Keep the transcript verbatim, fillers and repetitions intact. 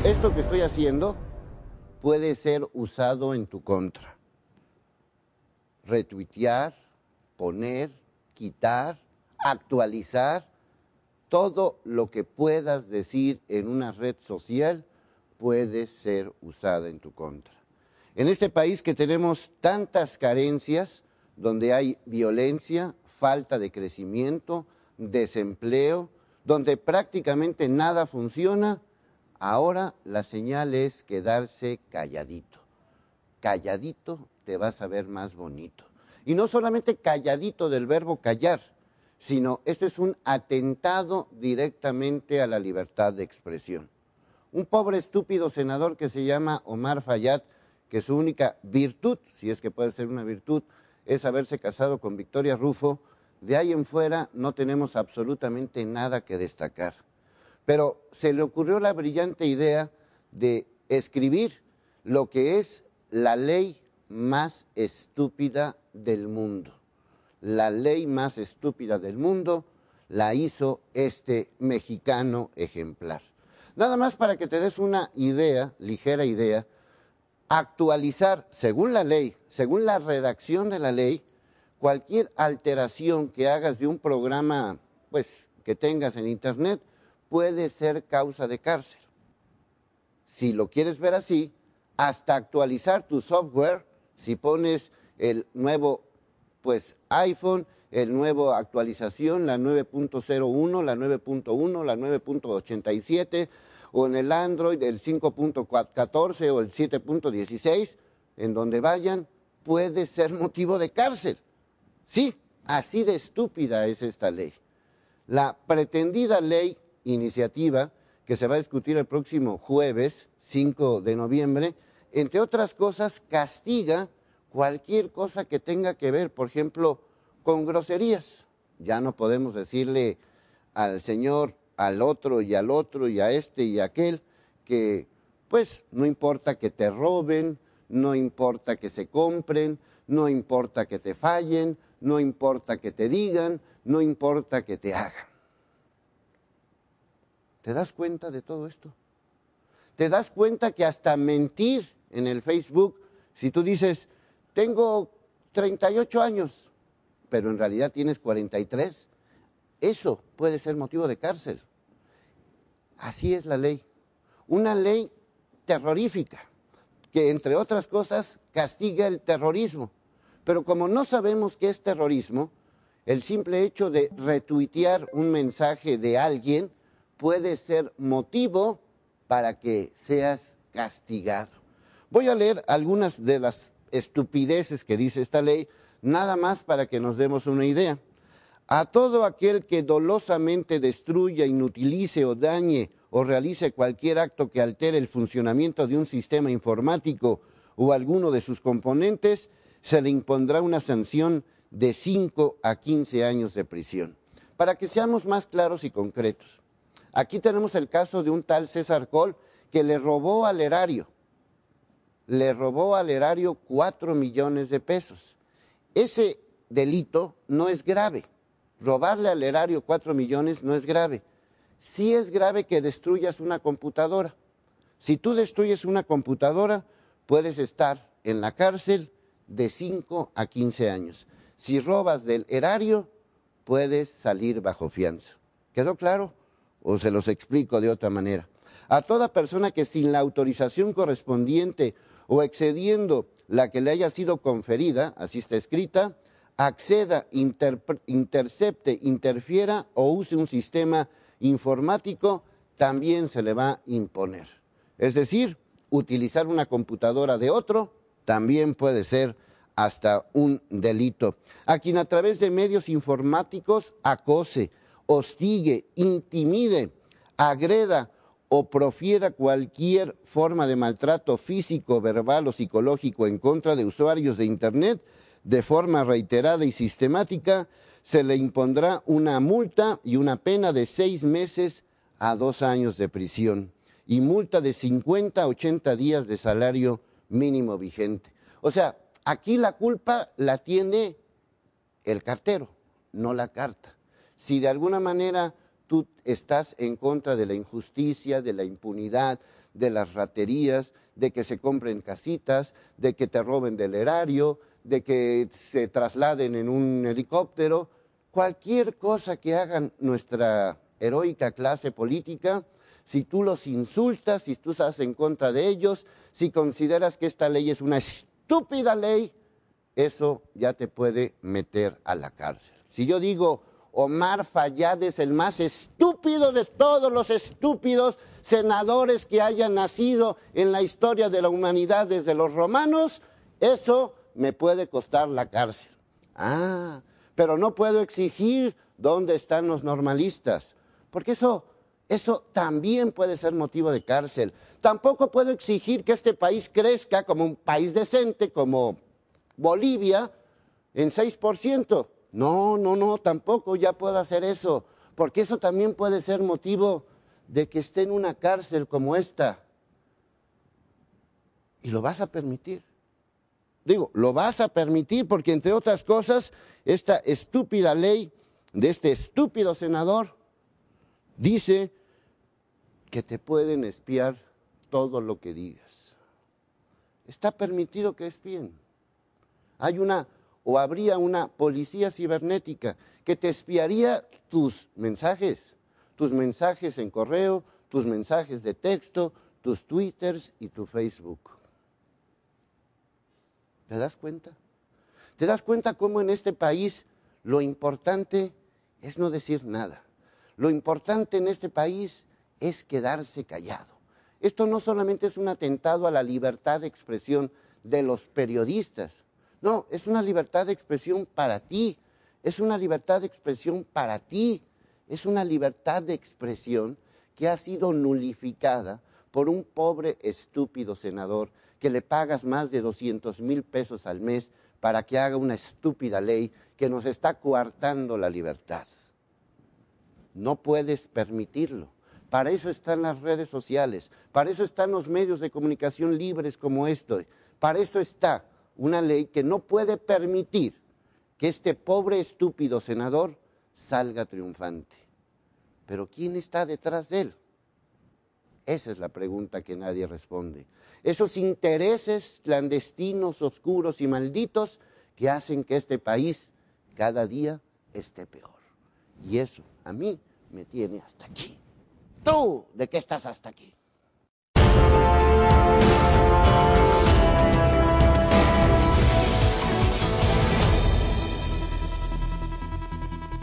esto que estoy haciendo puede ser usado en tu contra. Retuitear, poner, quitar, actualizar, todo lo que puedas decir en una red social puede ser usado en tu contra. En este país que tenemos tantas carencias, donde hay violencia, falta de crecimiento, desempleo, donde prácticamente nada funciona, ahora la señal es quedarse calladito. Calladito te vas a ver más bonito. Y no solamente calladito del verbo callar, sino este es un atentado directamente a la libertad de expresión. Un pobre estúpido senador que se llama Omar Fayad, que su única virtud, si es que puede ser una virtud, es haberse casado con Victoria Rufo, de ahí en fuera no tenemos absolutamente nada que destacar. Pero se le ocurrió la brillante idea de escribir lo que es la ley más estúpida del mundo. La ley más estúpida del mundo la hizo este mexicano ejemplar. Nada más para que te des una idea, ligera idea, actualizar, según la ley, según la redacción de la ley, cualquier alteración que hagas de un programa, pues, que tengas en internet, puede ser causa de cárcel. Si lo quieres ver así, hasta actualizar tu software, si pones el nuevo, pues, iPhone, el nuevo actualización, la nueve punto cero uno, la nueve punto uno, la nueve punto ochenta y siete, o en el Android el cinco punto catorce o el siete punto dieciséis, en donde vayan, puede ser motivo de cárcel. Sí, así de estúpida es esta ley. La pretendida ley iniciativa que se va a discutir el próximo jueves, cinco de noviembre, entre otras cosas, castiga cualquier cosa que tenga que ver, por ejemplo, con groserías. Ya no podemos decirle al señor, al otro y al otro y a este y a aquel, que pues no importa que te roben, no importa que se compren, no importa que te fallen, no importa que te digan, no importa que te hagan. ¿Te das cuenta de todo esto? ¿Te das cuenta que hasta mentir en el Facebook, si tú dices, tengo treinta y ocho años, pero en realidad tienes cuarenta y tres, eso puede ser motivo de cárcel? Así es la ley. Una ley terrorífica, que entre otras cosas castiga el terrorismo. Pero como no sabemos qué es terrorismo, el simple hecho de retuitear un mensaje de alguien puede ser motivo para que seas castigado. Voy a leer algunas de las estupideces que dice esta ley, nada más para que nos demos una idea. A todo aquel que dolosamente destruya, inutilice o dañe o realice cualquier acto que altere el funcionamiento de un sistema informático o alguno de sus componentes, se le impondrá una sanción de cinco a quince años de prisión. Para que seamos más claros y concretos, aquí tenemos el caso de un tal César Coll que le robó al erario, le robó al erario cuatro millones de pesos. Ese delito no es grave. Robarle al erario cuatro millones no es grave. Sí es grave que destruyas una computadora. Si tú destruyes una computadora, puedes estar en la cárcel de cinco a quince años. Si robas del erario, puedes salir bajo fianza. ¿Quedó claro? O se los explico de otra manera. A toda persona que sin la autorización correspondiente o excediendo la que le haya sido conferida, así está escrita, acceda, intercepte, interfiera o use un sistema informático, también se le va a imponer. Es decir, utilizar una computadora de otro también puede ser hasta un delito. A quien a través de medios informáticos acose, hostigue, intimide, agreda o profiera cualquier forma de maltrato físico, verbal o psicológico en contra de usuarios de Internet, de forma reiterada y sistemática, se le impondrá una multa y una pena de seis meses a dos años de prisión y multa de cincuenta a ochenta días de salario mínimo vigente. O sea, aquí la culpa la tiene el cartero, no la carta. Si de alguna manera tú estás en contra de la injusticia, de la impunidad, de las raterías, de que se compren casitas, de que te roben del erario, de que se trasladen en un helicóptero, cualquier cosa que hagan nuestra heroica clase política, si tú los insultas, si tú estás en contra de ellos, si consideras que esta ley es una estúpida ley, eso ya te puede meter a la cárcel. Si yo digo, Omar Fayad es el más estúpido de todos los estúpidos senadores que hayan nacido en la historia de la humanidad desde los romanos, eso me puede costar la cárcel. Ah, pero no puedo exigir dónde están los normalistas, porque eso, eso también puede ser motivo de cárcel. Tampoco puedo exigir que este país crezca como un país decente, como Bolivia, en seis por ciento. No, no, no, tampoco ya puedo hacer eso, porque eso también puede ser motivo de que esté en una cárcel como esta. Y lo vas a permitir. Digo, lo vas a permitir porque, entre otras cosas, esta estúpida ley de este estúpido senador dice que te pueden espiar todo lo que digas. Está permitido que espíen. Hay una, o habría una policía cibernética que te espiaría tus mensajes, tus mensajes en correo, tus mensajes de texto, tus twitters y tu Facebook. ¿Te das cuenta? ¿Te das cuenta cómo en este país lo importante es no decir nada? Lo importante en este país es quedarse callado. Esto no solamente es un atentado a la libertad de expresión de los periodistas, no, es una libertad de expresión para ti, es una libertad de expresión para ti, es una libertad de expresión que ha sido nulificada por un pobre estúpido senador que le pagas más de doscientos mil pesos al mes para que haga una estúpida ley que nos está coartando la libertad. No puedes permitirlo. Para eso están las redes sociales, para eso están los medios de comunicación libres como este, para eso está una ley que no puede permitir que este pobre estúpido senador salga triunfante. Pero ¿quién está detrás de él? Esa es la pregunta que nadie responde. Esos intereses clandestinos, oscuros y malditos que hacen que este país cada día esté peor. Y eso a mí me tiene hasta aquí. ¿Tú de qué estás hasta aquí?